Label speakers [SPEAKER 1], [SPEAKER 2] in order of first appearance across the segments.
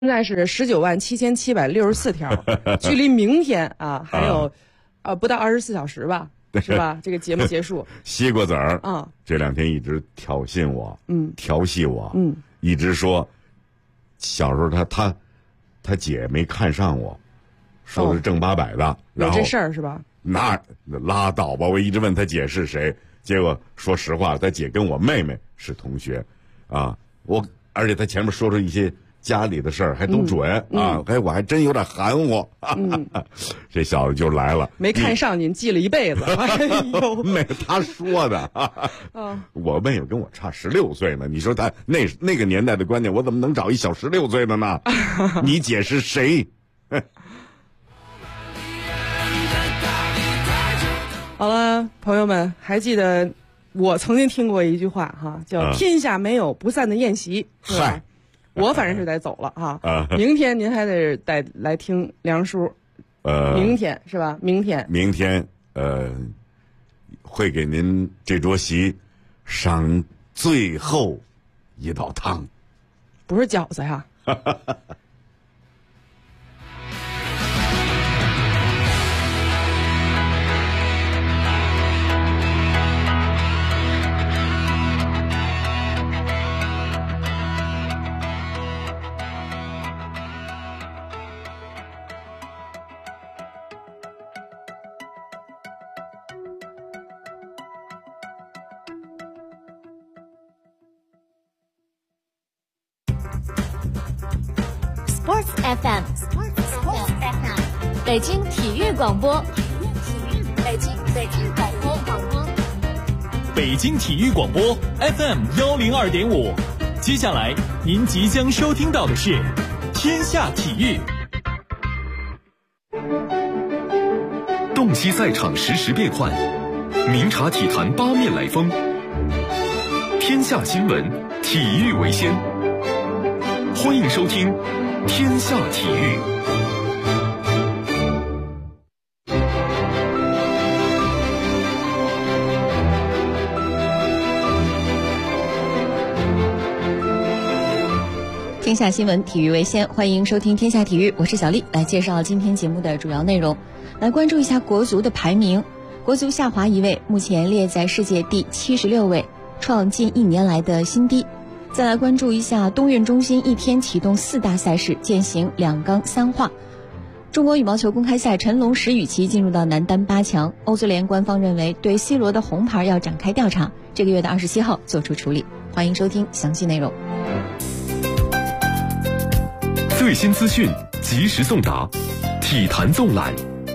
[SPEAKER 1] 现在是197764条，距离明天啊还有不到24小时吧，是吧？这个节目结束。
[SPEAKER 2] 西瓜子儿啊，这2天一直挑衅我，调戏我，一直说小时候他姐没看上我，说的是正八百的，然后
[SPEAKER 1] 有这事儿是吧？
[SPEAKER 2] 那拉倒吧！我一直问他姐是谁，结果说实话，他姐跟我妹妹是同学，啊，而且他前面说出一些家里的事儿还都准啊，我还真有点含糊，这小子就来了，
[SPEAKER 1] 没看上您记了一辈子，哎呦，
[SPEAKER 2] 没他说的，我妹妹跟我差16岁呢，你说他那个年代的观念，我怎么能找一小16岁的呢？你姐是谁？
[SPEAKER 1] 好了，朋友们，还记得我曾经听过一句话哈，叫天下没有不散的宴席，是吧？我反正是得走了哈。明天您还得来听梁叔，明天是吧？明天
[SPEAKER 2] 会给您这桌席上最后一道汤，
[SPEAKER 1] 不是饺子呀。
[SPEAKER 3] Sports FM， 北京体育广播，北京
[SPEAKER 4] 体育广播 FM 102.5。接下来您即将收听到的是《天下体育》。
[SPEAKER 5] 洞悉赛场实时变幻，明察体坛八面来风。天下新闻，体育为先。欢迎收听《天下体育》。
[SPEAKER 6] 天下新闻，体育为先，欢迎收听《天下体育》，我是小丽，来介绍今天节目的主要内容。来关注一下国足的排名，国足下滑1位，目前列在世界第76位，创近1年来的新低。再来关注一下冬运中心一天启动4大赛事，践行2纲3化。中国羽毛球公开赛，陈龙、石宇奇进入到男单8强。欧足联官方认为对 C 罗的红牌要展开调查，这个月的27号做出处理。欢迎收听详细内容。
[SPEAKER 5] 最新资讯及时送达，体坛纵览。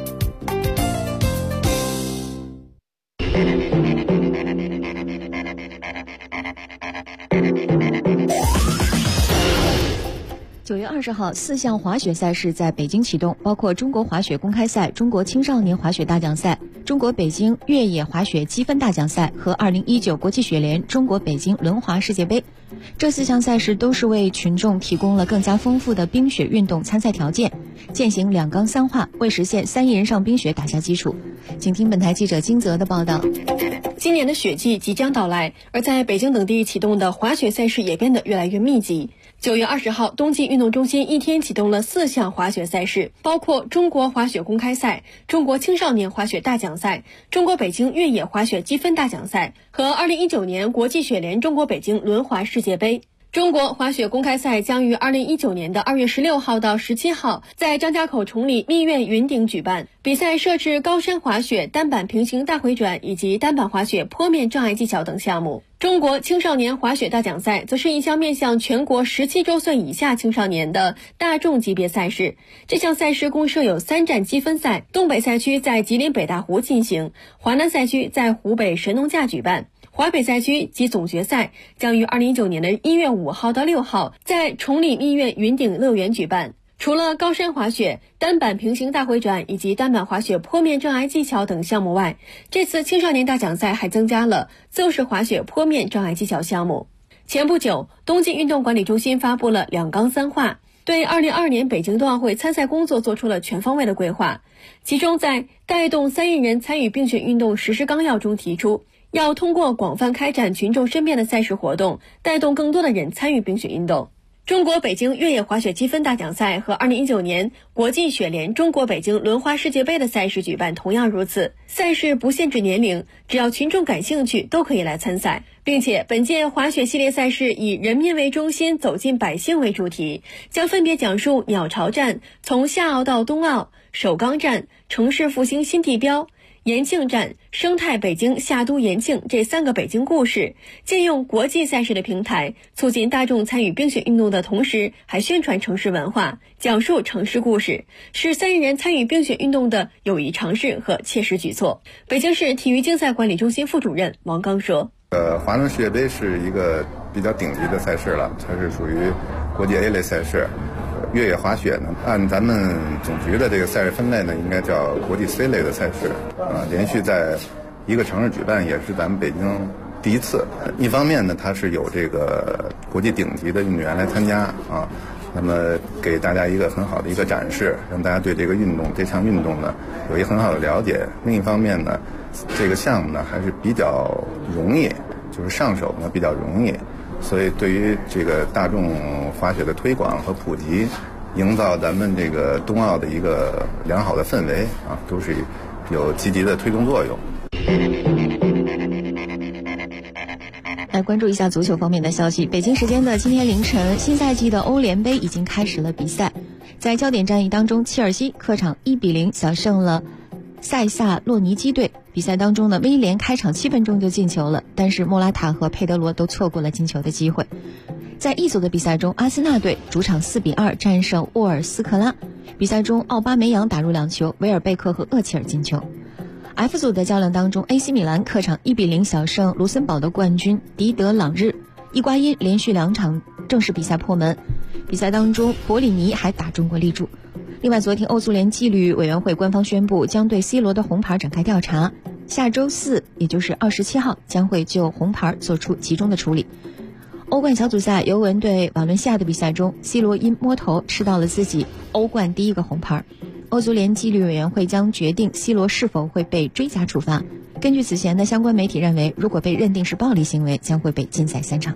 [SPEAKER 6] 9月20号，4项滑雪赛事在北京启动，包括中国滑雪公开赛、中国青少年滑雪大奖赛、中国北京越野滑雪积分大奖赛和2019国际雪联中国北京轮滑世界杯。这4项赛事都是为群众提供了更加丰富的冰雪运动参赛条件，践行2纲3化，为实现3亿人上冰雪打下基础。请听本台记者金泽的报道。
[SPEAKER 7] 今年的雪季即将到来，而在北京等地启动的滑雪赛事也变得越来越密集。9月20号，冬季运动中心一天启动了4项滑雪赛事，包括中国滑雪公开赛、中国青少年滑雪大奖赛、中国北京越野滑雪积分大奖赛和2019年国际雪联中国北京轮滑世界杯。中国滑雪公开赛将于2019年的2月16号到17号在张家口崇礼蜜月云顶举办，比赛设置高山滑雪、单板平行大回转以及单板滑雪坡面障碍技巧等项目。中国青少年滑雪大奖赛则是一项面向全国17周岁以下青少年的大众级别赛事。这项赛事共设有3站积分赛，东北赛区在吉林北大湖进行，华南赛区在湖北神农架举办。华北赛区及总决赛将于2019年的1月5号到6号在崇礼蜜月云顶乐园举办。除了高山滑雪、单板平行大回转以及单板滑雪坡面障碍技巧等项目外，这次青少年大奖赛还增加了自由式滑雪坡面障碍技巧项目。前不久，冬季运动管理中心发布了2纲3化，对2022年北京冬奥会参赛工作做出了全方位的规划。其中在带动3亿人参与冰雪运动实施纲要中提出，要通过广泛开展群众身边的赛事活动，带动更多的人参与冰雪运动。 中国北京越野滑雪积分大奖赛和2019年国际雪联中国北京轮滑世界杯的赛事举办同样如此，赛事不限制年龄，只要群众感兴趣都可以来参赛，并且本届滑雪系列赛事以人民为中心走进百姓为主题，将分别讲述鸟巢站、从夏奥到冬奥、首钢站、城市复兴新地标、延庆站、生态北京夏都延庆这3个北京故事，借用国际赛事的平台，促进大众参与冰雪运动的同时，还宣传城市文化，讲述城市故事，是3人参与冰雪运动的有益尝试和切实举措。北京市体育竞赛管理中心副主任王刚说：
[SPEAKER 8] 华能世界杯是一个比较顶级的赛事了，它是属于国际 A 类赛事。越野滑雪呢，按咱们总局的这个赛事分类呢，应该叫国际 C 类的赛事，连续在一个城市举办，也是咱们北京第一次。一方面呢，它是有这个国际顶级的运动员来参加啊，那么给大家一个很好的一个展示，让大家对这个运动这项运动呢有一个很好的了解。另一方面呢，这个项目呢还是比较容易，就是上手呢比较容易。所以对于这个大众滑雪的推广和普及，营造咱们这个冬奥的一个良好的氛围啊，都是有积极的推动作用。
[SPEAKER 6] 来关注一下足球方面的消息。北京时间的今天凌晨，新赛季的欧联杯已经开始了比赛。在焦点战役当中，切尔西客场1-0小胜了塞萨洛尼基队。比赛当中呢，威廉开场7分钟就进球了，但是莫拉塔和佩德罗都错过了进球的机会。在 E 组的比赛中，阿森纳队主场4-2战胜沃尔斯克拉。比赛中，奥巴梅扬打入2球，维尔贝克和厄齐尔进球。F 组的较量当中 ，AC 米兰客场1-0小胜卢森堡的冠军迪德朗日。伊瓜因连续2场正式比赛破门。比赛当中，博里尼还打中过立柱。另外，昨天欧足联纪律委员会官方宣布，将对 C 罗的红牌展开调查。下周4，也就是27号，将会就红牌做出集中的处理。欧冠小组赛，尤文对瓦伦西亚的比赛中 ，C 罗因摸头吃到了自己欧冠第1个红牌。欧足联纪律委员会将决定 C 罗是否会被追加处罚。根据此前的相关媒体认为，如果被认定是暴力行为，将会被禁赛3场。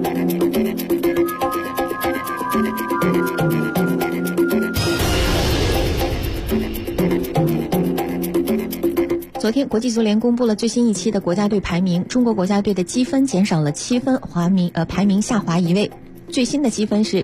[SPEAKER 6] 昨天，国际足联公布了最新一期的国家队排名，中国国家队的积分减少了7分，排名下滑1位，最新的积分是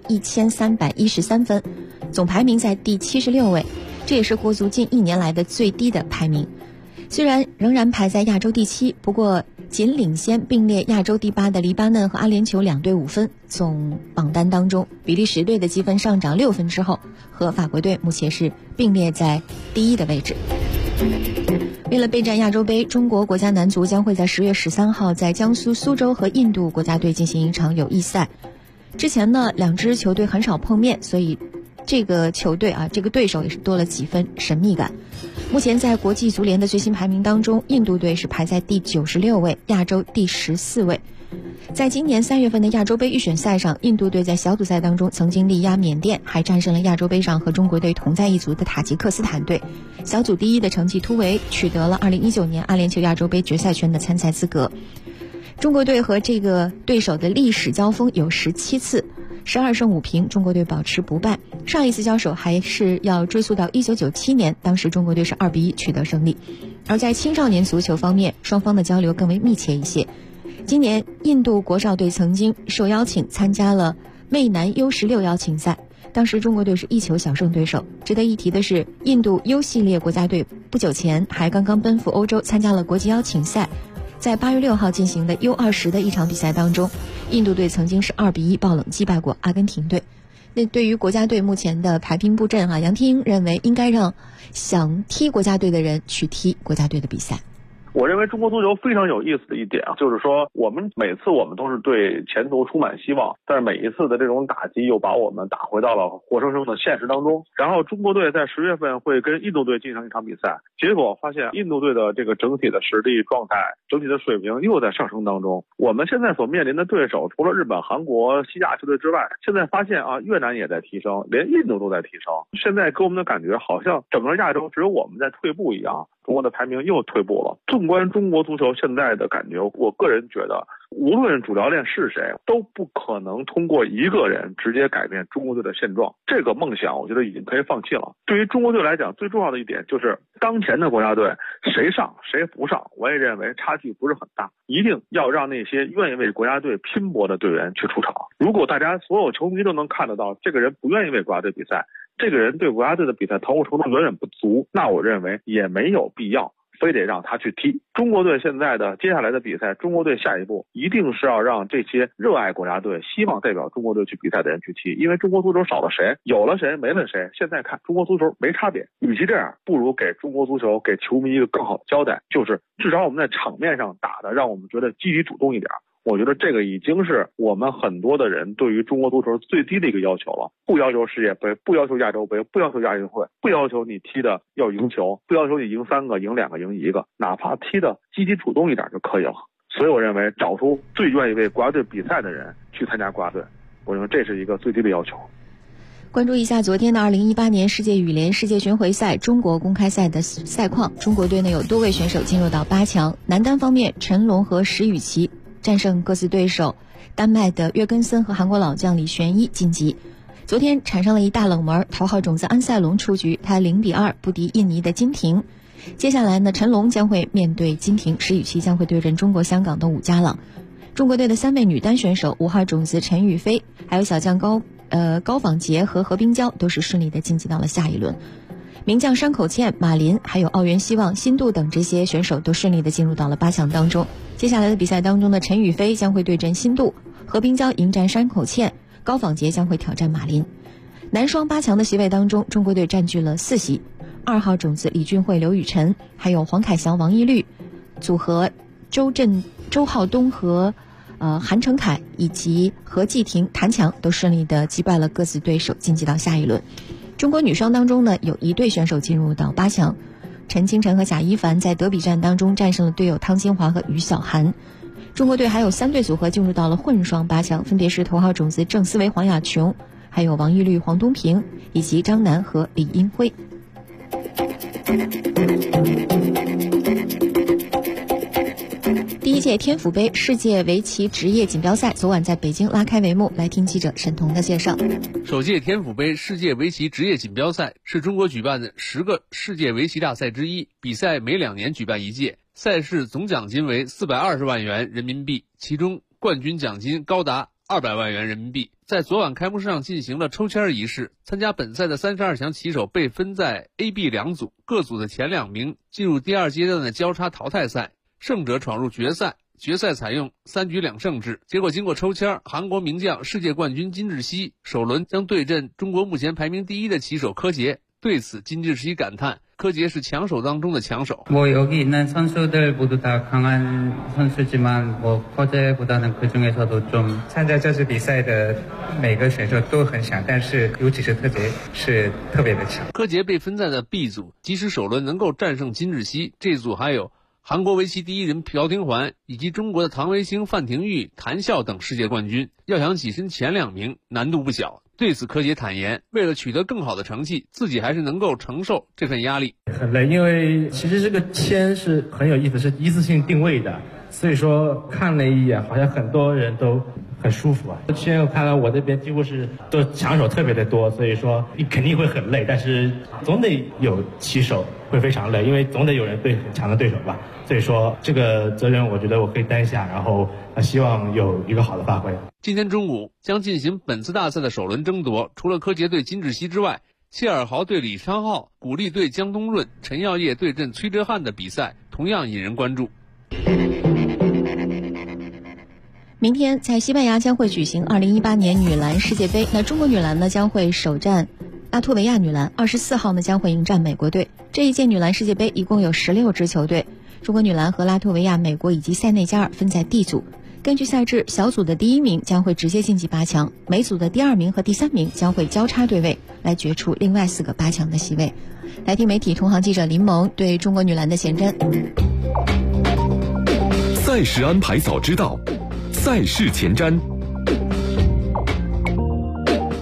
[SPEAKER 6] 1313分，总排名在第76位，这也是国足近1年来的最低的排名。虽然仍然排在亚洲第7，不过仅领先并列亚洲第8的黎巴嫩和阿联酋2队5分。总榜单当中，比利时队的积分上涨6分之后，和法国队目前是并列在第1的位置。为了备战亚洲杯，中国国家男足将会在10月13号在江苏苏州和印度国家队进行一场友谊赛。之前呢，2支球队很少碰面，所以这个球队这个对手也是多了几分神秘感。目前在国际足联的最新排名当中，印度队是排在第96位，亚洲第14位。在今年3月份的亚洲杯预选赛上，印度队在小组赛当中曾经力压缅甸，还战胜了亚洲杯上和中国队同在一组的塔吉克斯坦队。小组第1的成绩突围，取得了2019年阿联酋亚洲杯决赛圈的参赛资格。中国队和这个对手的历史交锋有17次，12胜5平，中国队保持不败。上一次交手还是要追溯到1997年，当时中国队是2-1取得胜利。而在青少年足球方面，双方的交流更为密切一些。今年印度国少队曾经受邀请参加了魅男 U16 邀请赛，当时中国队是1球小胜对手。值得一提的是，印度 U 系列国家队不久前还刚刚奔赴欧洲参加了国际邀请赛。在8月6号进行的 U20 的一场比赛当中，印度队曾经是2-1爆冷击败过阿根廷队。那对于国家队目前的排兵布阵杨听认为应该让想踢国家队的人去踢国家队的比赛。
[SPEAKER 9] 我认为中国足球非常有意思的一点就是说每次我们都是对前途充满希望，但是每一次的这种打击又把我们打回到了活生生的现实当中。然后中国队在10月份会跟印度队进行一场比赛，结果发现印度队的这个整体的实力状态、整体的水平又在上升当中。我们现在所面临的对手，除了日本、韩国、西亚球队之外，现在发现越南也在提升，连印度都在提升。现在给我们的感觉好像整个亚洲只有我们在退步一样，中国的排名又退步了。纵纵观中国足球现在的感觉，我个人觉得，无论主教练是谁，都不可能通过一个人直接改变中国队的现状。这个梦想，我觉得已经可以放弃了。对于中国队来讲，最重要的一点就是当前的国家队谁上谁不上，我也认为差距不是很大。一定要让那些愿意为国家队拼搏的队员去出场。如果大家所有球迷都能看得到，这个人不愿意为国家队比赛，这个人对国家队的比赛投入程度远远不足，那我认为也没有必要非得让他去踢。中国队现在的接下来的比赛，中国队下一步一定是要让这些热爱国家队、希望代表中国队去比赛的人去踢，因为中国足球少了谁，有了谁，没了谁。现在看中国足球没差别，与其这样，不如给中国足球、给球迷一个更好的交代，就是至少我们在场面上打的让我们觉得积极主动一点。我觉得这个已经是我们很多的人对于中国足球最低的一个要求了。不要求世界杯，不要求亚洲杯，不要求亚运会，不要求你踢的要赢球，不要求你赢3个、赢2个、赢1个，哪怕踢的积极主动一点就可以了。所以我认为找出最愿意为国家队比赛的人去参加国家队，我认为这是一个最低的要求。
[SPEAKER 6] 关注一下昨天的2018年世界羽联世界巡回赛中国公开赛的赛况，中国队呢有多位选手进入到8强。男单方面，陈龙和石宇奇战胜各自对手，丹麦的约根森和韩国老将李玄一晋级。昨天产生了一大冷门，头号种子安塞龙出局，他0-2不敌印尼的金廷。接下来呢，陈龙将会面对金廷，石宇奇将会对阵中国香港的武家朗。中国队的3位女单选手5号种子陈雨菲，还有小将高仿洁和何冰娇都是顺利的晋级到了下一轮。名将山口茜、马林还有奥原希望、辛度等这些选手都顺利的进入到了8强当中。接下来的比赛当中呢，陈雨菲将会对阵辛度，何冰娇迎战山口茜，高仿洁将会挑战马林。男双8强的席位当中，中国队占据了4席，2号种子李俊慧、刘雨辰，还有黄凯翔、王懿律组合，周浩东和韩成凯以及何继廷、谭强都顺利的击败了各自对手，晋级到下一轮。中国女双当中呢，有1对选手进入到8强，陈清晨和贾一凡在德比战当中战胜了队友汤金华和于小涵。中国队还有3对组合进入到了混双8强，分别是头号种子郑思维、黄雅琼，还有王懿律、黄东萍，以及张楠和李英辉。第1届天府杯世界围棋职业锦标赛昨晚在北京拉开帷幕，来听记者沈彤的介绍。
[SPEAKER 10] 首届天府杯世界围棋职业锦标赛是中国举办的10个世界围棋大赛之一，比赛每2年举办1届，赛事总奖金为420万元人民币，其中冠军奖金高达200万元人民币。在昨晚开幕式上进行了抽签仪式，参加本赛的32强棋手被分在 A、B 2组，各组的前2名进入第2阶段的交叉淘汰赛，胜者闯入决赛。决赛采用3局2胜制，结果经过抽签，韩国名将世界冠军金智熙首轮将对阵中国目前排名第1的棋手柯洁。对此，金智熙感叹，柯洁是强手当中的强手。
[SPEAKER 11] 여기 있는 선수들 모두 다 강한 선수지만柯洁보다는 그중에서도 좀参加这次比赛的每个选手都很强，但是尤其是柯洁是特别的强。
[SPEAKER 10] 柯洁被分在了 B 组，即使首轮能够战胜金智熙，这组还有韩国围棋第1人朴廷桓以及中国的唐维兴、范廷钰、谭笑等世界冠军，要想跻身前2名难度不小。对此，柯洁坦言，为了取得更好的成绩，自己还是能够承受这份压力。
[SPEAKER 12] 很累，因为其实这个签是很有意思，是一次性定位的，所以说看了一眼，好像很多人都很舒服啊。签我看了我这边几乎是都强手特别的多，所以说你肯定会很累，但是总得有棋手会非常累，因为总得有人对很强的对手吧。所以说这个责任我觉得我可以担下，然后希望有一个好的发挥。
[SPEAKER 10] 今天中午将进行本次大赛的首轮争夺，除了柯洁对金智熙之外，谢尔豪对李昌镐，古力对江东润，陈耀烨对阵崔哲瀚的比赛同样引人关注。
[SPEAKER 6] 明天在西班牙将会举行2018年女篮世界杯，那中国女篮呢将会首战拉脱维亚女篮，24号呢将会迎战美国队。这一届女篮世界杯一共有16支球队，中国女篮和拉脱维亚、美国以及塞内加尔分在 D 组。根据赛制，小组的第1名将会直接晋级8强，每组的第2名和第3名将会交叉对位，来决出另外4个8强的席位。来听媒体同行记者林萌对中国女篮的前瞻。
[SPEAKER 5] 赛事安排早知道，赛事前瞻。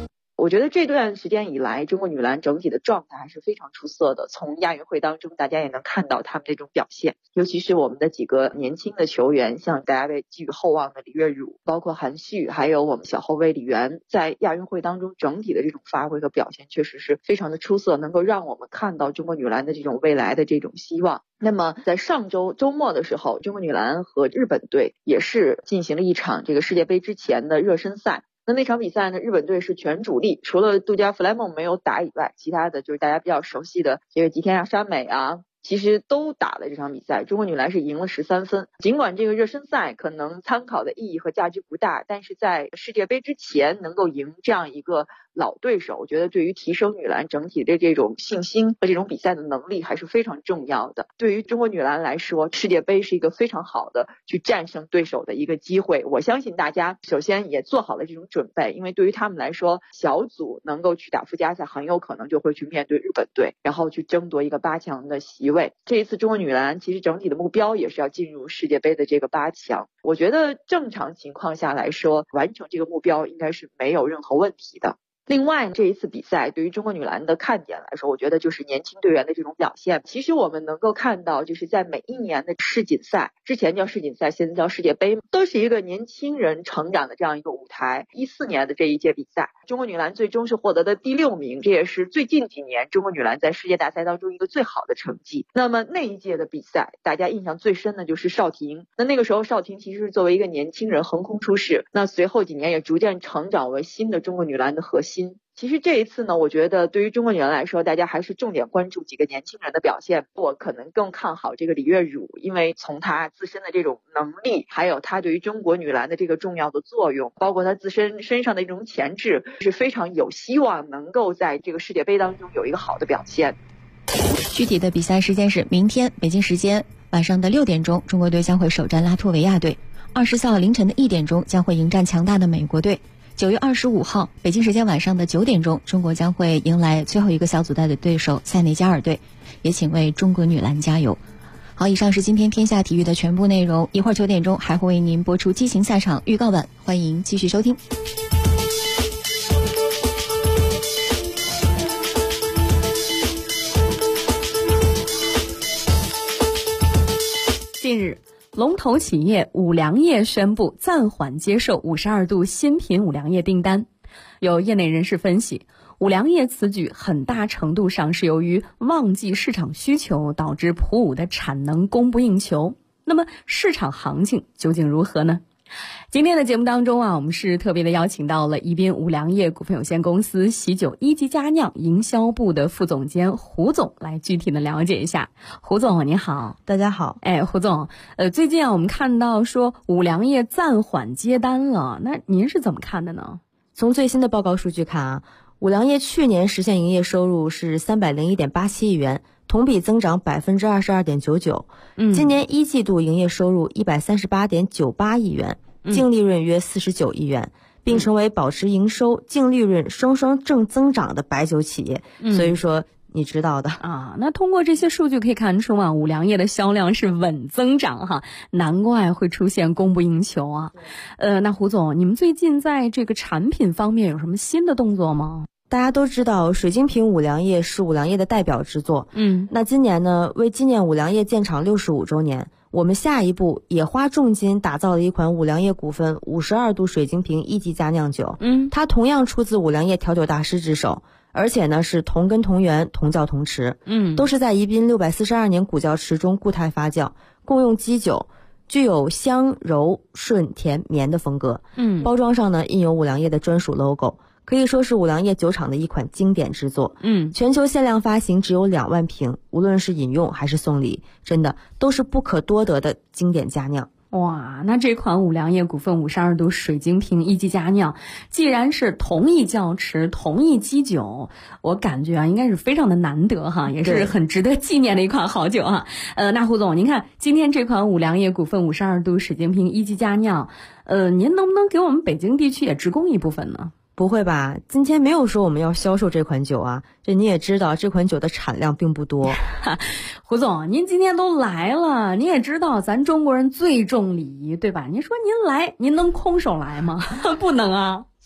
[SPEAKER 13] 我觉得这段时间以来，中国女篮整体的状态还是非常出色的。从亚运会当中，大家也能看到他们这种表现，尤其是我们的几个年轻的球员，像大家被寄予厚望的李月汝，包括韩旭，还有我们小后卫李源，在亚运会当中整体的这种发挥和表现确实是非常的出色，能够让我们看到中国女篮的这种未来的这种希望。那么在上周周末的时候，中国女篮和日本队也是进行了一场这个世界杯之前的热身赛。那场比赛呢，日本队是全主力，除了杜佳弗莱蒙没有打以外，其他的就是大家比较熟悉的这个吉田亚沙美啊，其实都打了这场比赛。中国女篮是赢了13分。尽管这个热身赛可能参考的意义和价值不大，但是在世界杯之前能够赢这样一个老对手，我觉得对于提升女篮整体的这种信心和这种比赛的能力还是非常重要的。对于中国女篮来说，世界杯是一个非常好的去战胜对手的一个机会。我相信大家首先也做好了这种准备，因为对于他们来说，小组能够去打附加赛，很有可能就会去面对日本队，然后去争夺一个8强的席位。这一次中国女篮其实整体的目标也是要进入世界杯的这个8强。我觉得正常情况下来说，完成这个目标应该是没有任何问题的。另外，这一次比赛对于中国女篮的看点来说，我觉得就是年轻队员的这种表现。其实我们能够看到，就是在每一年的世锦赛，之前叫世锦赛，现在叫世界杯，都是一个年轻人成长的这样一个舞台。14年的这一届比赛，中国女篮最终是获得的第6名，这也是最近几年中国女篮在世界大赛当中一个最好的成绩。那么那一届的比赛，大家印象最深的就是邵婷。那个时候邵婷其实是作为一个年轻人横空出世，那随后几年也逐渐成长为新的中国女篮的核心。其实这一次呢，我觉得对于中国女篮来说，大家还是重点关注几个年轻人的表现。我可能更看好这个李月汝，因为从她自身的这种能力，还有她对于中国女篮的这个重要的作用，包括她自身上的一种潜质，是非常有希望能够在这个世界杯当中有一个好的表现。
[SPEAKER 6] 具体的比赛时间是明天北京时间晚上的6点钟，中国队将会首战拉脱维亚队；24号凌晨的1点钟将会迎战强大的美国队。9月25号北京时间晚上的9点钟，中国将会迎来最后一个小组赛的对手塞内加尔队，也请为中国女篮加油。好，以上是今天天下体育的全部内容，一会儿9点钟还会为您播出激情赛场预告版，欢迎继续收听。
[SPEAKER 14] 近日，龙头企业五粮液宣布暂缓接受52度新品五粮液订单。有业内人士分析，五粮液此举很大程度上是由于旺季市场需求导致普五的产能供不应求。那么市场行情究竟如何呢？今天的节目当中我们是特别的邀请到了宜宾五粮液股份有限公司喜酒一级佳酿营销部的副总监胡总来具体的了解一下。胡总你好。
[SPEAKER 15] 大家好。
[SPEAKER 14] 胡总，最近我们看到说五粮液暂缓接单了，那您是怎么看的呢？
[SPEAKER 15] 从最新的报告数据看五粮液去年实现营业收入是301.87亿元，同比增长22.99%。今年一季度营业收入138.98亿元，净利润约49亿元，并成为保持营收、净利润双双正增长的白酒企业。所以说你知道的
[SPEAKER 14] 那通过这些数据可以看出五粮液的销量是稳增长哈，难怪会出现供不应求啊。那胡总，你们最近在这个产品方面有什么新的动作吗？
[SPEAKER 15] 大家都知道水晶瓶五粮液是五粮液的代表之作。那今年呢，为纪念五粮液建厂65周年，我们下一步也花重金打造了一款五粮液股份52度水晶瓶一级佳酿酒。它同样出自五粮液调酒大师之手，而且呢是同根同源同窖同池，都是在宜宾642年古窖池中固态发酵，共用基酒，具有香柔顺甜绵的风格。包装上呢印有五粮液的专属 logo， 可以说是五粮液酒厂的一款经典之作。全球限量发行只有2万瓶，无论是饮用还是送礼，真的都是不可多得的经典佳酿。
[SPEAKER 14] 哇，那这款五粮液股份52度水晶瓶一级佳酿，既然是同一窖池同一基酒，我感觉应该是非常的难得哈，也是很值得纪念的一款好酒哈。那胡总，您看今天这款五粮液股份52度水晶瓶一级佳酿，您能不能给我们北京地区也直供一部分呢？
[SPEAKER 15] 不会吧，今天没有说我们要销售这款酒啊，这你也知道这款酒的产量并不多。
[SPEAKER 14] 胡总，您今天都来了，你也知道咱中国人最重礼仪，对吧？您说您来，您能空手来吗？不能啊。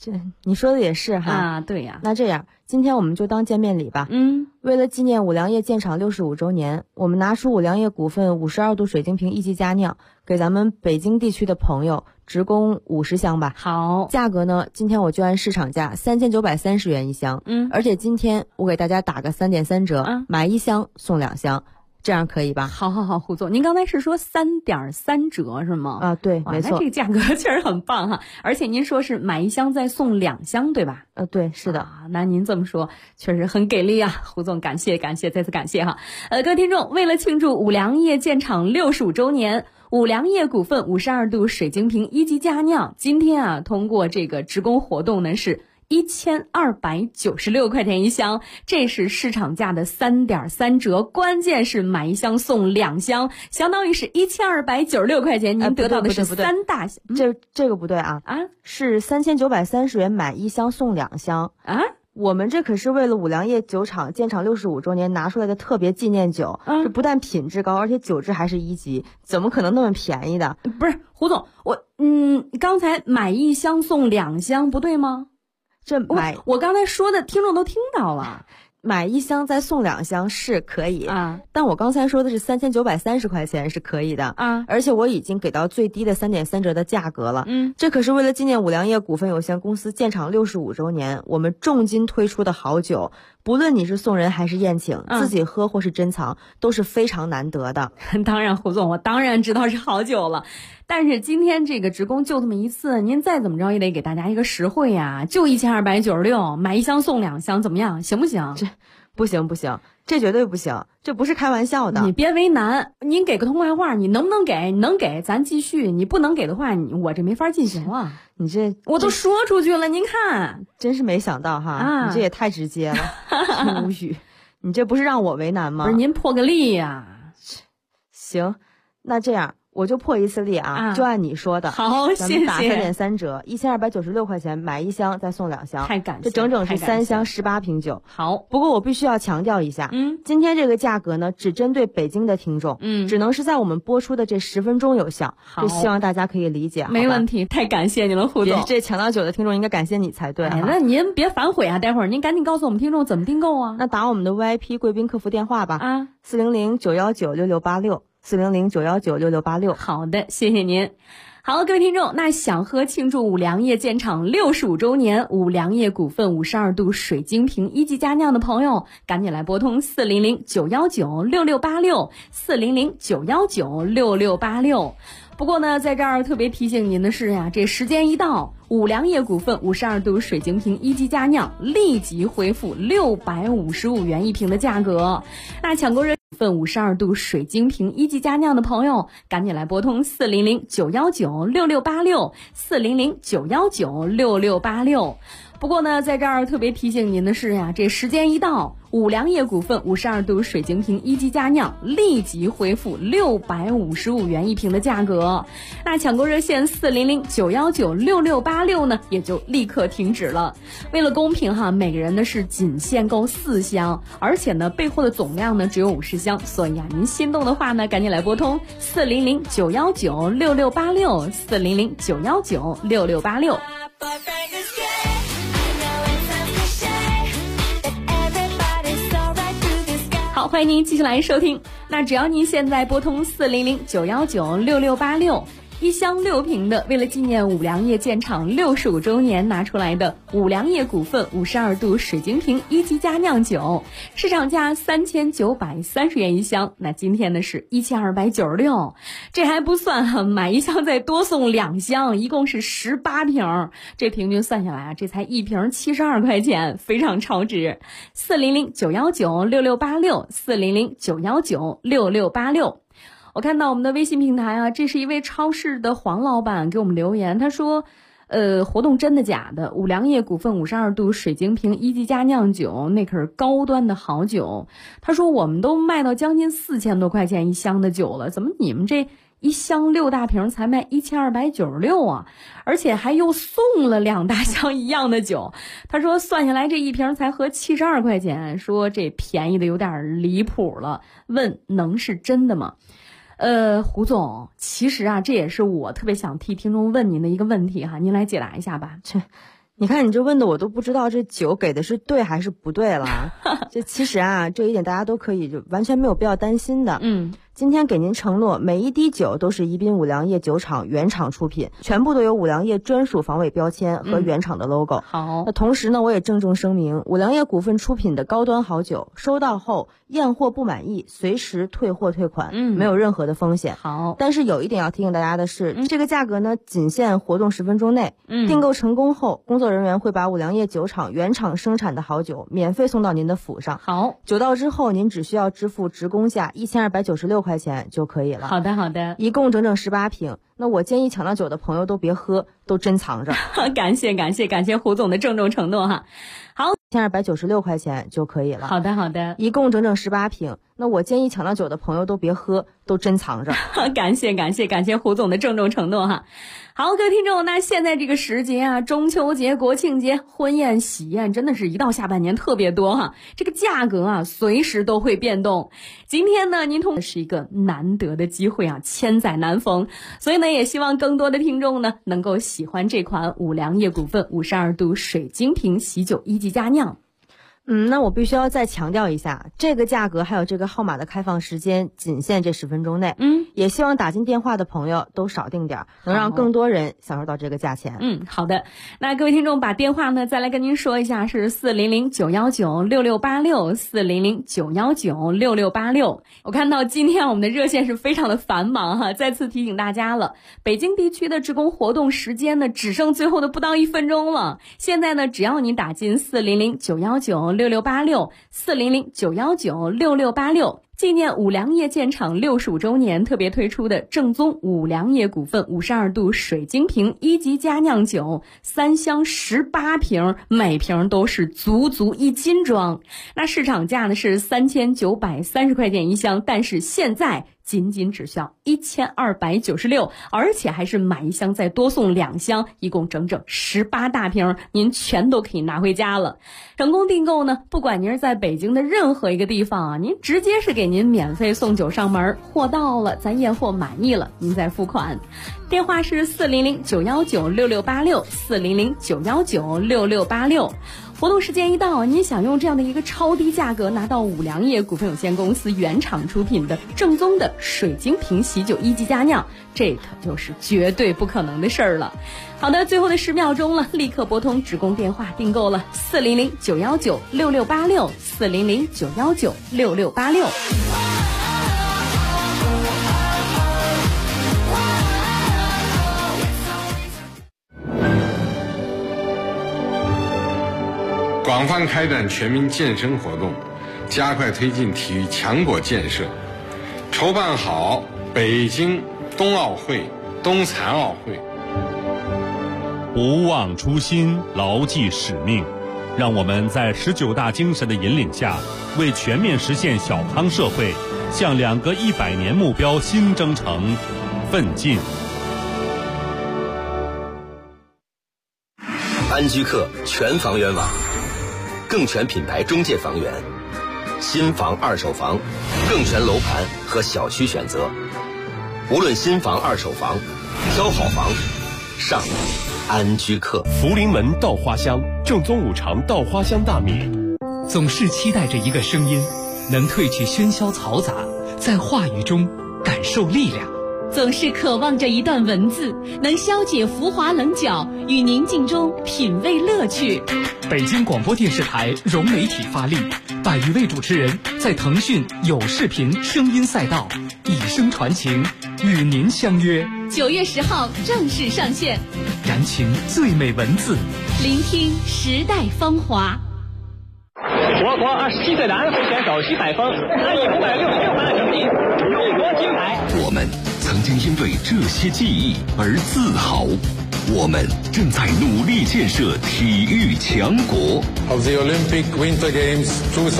[SPEAKER 15] 你说的也是哈
[SPEAKER 14] 啊，对呀。
[SPEAKER 15] 那这样，今天我们就当见面礼吧。为了纪念五粮液建厂65周年，我们拿出五粮液股份52度水晶瓶一级佳酿，给咱们北京地区的朋友直供50箱吧。
[SPEAKER 14] 好，
[SPEAKER 15] 价格呢，今天我就按市场价3930元一箱。而且今天我给大家打个3.3折，买1箱送2箱。这样可以吧？
[SPEAKER 14] 好，胡总，您刚才是说3.3折是吗？
[SPEAKER 15] 啊，对，没错。
[SPEAKER 14] 那这个价格确实很棒哈，而且您说是买1箱再送2箱，对吧？
[SPEAKER 15] 对，是的。
[SPEAKER 14] 那您这么说确实很给力啊，胡总，感谢，再次感谢哈。各位听众，为了庆祝五粮液建厂65周年，五粮液股份52度水晶瓶一级佳酿，今天通过这个直供活动呢是1296块钱一箱，这是市场价的3.3折，关键是买1箱送2箱，相当于是1296块钱，您得到的是3大箱。
[SPEAKER 15] 这个不对啊，是3930元买1箱送2箱
[SPEAKER 14] 啊。
[SPEAKER 15] 我们这可是为了五粮液酒厂建厂65周年拿出来的特别纪念酒，这不但品质高，而且酒质还是1级，怎么可能那么便宜的？
[SPEAKER 14] 不是，胡总，刚才买1箱送2箱不对吗？我刚才说的听众都听到了，
[SPEAKER 15] 买1箱再送2箱是可以啊，但我刚才说的是3930块钱是可以的啊，而且我已经给到最低的3.3折的价格了。这可是为了纪念五粮液股份有限公司建厂65周年，我们重金推出的好酒，不论你是送人还是宴请，自己喝或是珍藏，都是非常难得的。
[SPEAKER 14] 当然，胡总，我当然知道是好酒了。但是今天这个直供就这么一次，您再怎么着也得给大家一个实惠呀，就1296，买1箱送2箱，怎么样？行不行？
[SPEAKER 15] 这不行，这绝对不行，这不是开玩笑的。
[SPEAKER 14] 你别为难，您给个通话话，你能不能给？能给咱继续，你不能给的话，我这没法进行了。
[SPEAKER 15] 你这
[SPEAKER 14] 我都说出去了，您看，
[SPEAKER 15] 真是没想到哈，你这也太直接了，无语。你这不是让我为难吗？
[SPEAKER 14] 不是，您破个例呀。
[SPEAKER 15] 行，那这样。我就破一次例就按你说的。
[SPEAKER 14] 好，谢谢。
[SPEAKER 15] 咱们打3.3折，1296块钱买1箱再送2箱，
[SPEAKER 14] 太感谢，
[SPEAKER 15] 这整整是3箱18瓶酒。
[SPEAKER 14] 好，
[SPEAKER 15] 不过我必须要强调一下，今天这个价格呢，只针对北京的听众，只能是在我们播出的这10分钟有效。这希望大家可以理解。
[SPEAKER 14] 没问题，太感谢你了，胡总。
[SPEAKER 15] 这抢到酒的听众应该感谢你才对。
[SPEAKER 14] 那您别反悔啊，待会儿您赶紧告诉我们听众怎么订购啊。
[SPEAKER 15] 那打我们的 VIP 贵宾客服电话吧，400-919-6686。400-919-6686。
[SPEAKER 14] 好的，谢谢您。好，各位听众，那想喝庆祝五粮液建厂65周年五粮液股份52度水晶瓶一级佳酿的朋友，赶紧来拨通400-919-6686 400-919-6686。不过呢，在这儿特别提醒您的是呀，这时间一到，五粮液股份52度水晶瓶一级佳酿立即恢复655元一瓶的价格。那抢购热份52度水晶瓶一级佳酿的朋友，赶紧来拨通400-919-6686 400-919-6686。不过呢，在这儿特别提醒您的是呀，这时间一到，五粮液股份52度水晶瓶一级佳酿立即恢复655元一瓶的价格。那抢购热线400-919-6686呢，也就立刻停止了。为了公平哈，每个人呢是仅限购4箱，而且呢备货的总量呢只有50箱，所以您心动的话呢，赶紧来拨通400-919-6686 400-919-6686。好，欢迎您继续来收听。那只要您现在拨通400-919-6686，一箱6瓶的，为了纪念五粮液建厂65周年拿出来的五粮液股份52度水晶瓶一级佳酿酒，市场价3930元一箱，那今天呢是1296，这还不算买1箱再多送2箱，一共是18瓶，这平均算下来啊，这才1瓶72块钱，非常超值。400-919-6686 400-919-6686。我看到我们的微信平台啊，这是一位超市的黄老板给我们留言，他说活动真的假的？五粮液股份52度水晶瓶一级佳酿酒，那可是高端的好酒。他说我们都卖到将近4000多块钱一箱的酒了，怎么你们这一箱6大瓶才卖1296啊？而且还又送了2大箱一样的酒。他说算下来这一瓶才合72块钱，说这便宜的有点离谱了，问能是真的吗？胡总，其实啊，这也是我特别想替听众问您的一个问题哈，您来解答一下吧。
[SPEAKER 15] 你看你这问的我都不知道这酒给的是对还是不对了。这其实啊，这一点大家都可以就完全没有必要担心的。今天给您承诺，每一滴酒都是宜宾五粮液酒厂原厂出品，全部都有五粮液专属防伪标签和原厂的 logo。好，那同时呢，我也郑重声明，五粮液股份出品的高端好酒，收到后验货不满意，随时退货退款，没有任何的风险。好，但是有一点要提醒大家的是，这个价格呢，仅限活动10分钟内。订购成功后，工作人员会把五粮液酒厂原厂生产的好酒免费送到您的府上。好，酒到之后，您只需要支付职工价1296块钱就可以了。好的，好的，一共整整18瓶。那我建议抢到酒的朋友都别喝，都珍藏着。
[SPEAKER 14] 感谢胡总的郑重承诺哈。好
[SPEAKER 15] ，1296块钱就可以了。
[SPEAKER 14] 好的，好的，
[SPEAKER 15] 一共整整18瓶。那我建议抢到酒的朋友都别喝，都珍藏着。
[SPEAKER 14] 感谢胡总的郑重承诺哈。好，各位听众，那现在这个时节啊，中秋节、国庆节、婚宴、喜宴，真的是一到下半年特别多哈。这个价格啊，随时都会变动。今天呢，您通是一个难得的机会啊，千载难逢，所以呢，也希望更多的听众呢，能够喜欢这款五粮液股份52度水晶瓶喜酒1级佳酿。
[SPEAKER 15] 那我必须要再强调一下，这个价格还有这个号码的开放时间仅限这10分钟内。也希望打进电话的朋友都少订点，能让更多人享受到这个价钱。
[SPEAKER 14] 好的。那各位听众把电话呢再来跟您说一下，是400-919-6686 400-919-6686。我看到今天我们的热线是非常的繁忙哈，再次提醒大家了，北京地区的职工活动时间呢只剩最后的不到1分钟了。现在呢，只要你打进400-919-6686 400-919-6686，纪念五粮液建厂65周年特别推出的正宗五粮液股份52度水晶瓶1级佳酿酒，3箱18瓶，每瓶都是足1斤装。那市场价呢是3930块钱一箱，但是现在仅只需要1296，而且还是买一箱再多送2箱，一共整整18大瓶，您全都可以拿回家了。成功订购呢，不管您是在北京的任何一个地方啊，您直接是给您免费送酒上门，货到了咱验货满意了您再付款。电话是400-919-6686 400-919-6686。活动时间一到，您想用这样的一个超低价格拿到五粮液股份有限公司原厂出品的正宗的水晶瓶喜酒1级佳酿，这可就是绝对不可能的事儿了。好的，最后的10秒钟了，立刻拨通职工电话订购了400-919-6686 400-919-6686。
[SPEAKER 16] 广泛开展全民健身活动，加快推进体育强国建设，筹办好北京冬奥会、冬残奥会。
[SPEAKER 17] 不忘初心，牢记使命，让我们在19大精神的引领下，为全面实现小康社会，向2个100年目标新征程奋进。
[SPEAKER 18] 安居客全房源网，更全品牌中介房源，新房二手房，更全楼盘和小区选择。无论新房二手房，挑好房上安居客。
[SPEAKER 5] 福临门稻花香，正宗五常稻花香大米。
[SPEAKER 19] 总是期待着一个声音，能褪去喧嚣嘈杂，在话语中感受力量。
[SPEAKER 20] 总是渴望着一段文字，能消解浮华棱角，与宁静中品味乐趣。
[SPEAKER 19] 北京广播电视台融媒体发力，100余位主持人在腾讯有视频声音赛道以声传情，与您相约。
[SPEAKER 20] 9月10号正式上线，
[SPEAKER 19] 燃情最美文字，
[SPEAKER 20] 聆听时代芳华。
[SPEAKER 21] 我国27岁的安徽选手徐海峰，他以566分的成绩荣获金牌。
[SPEAKER 5] 我们曾经因为这些记忆而自豪，我们正在努力建设体育强国。
[SPEAKER 16] Of the Olympic Winter Games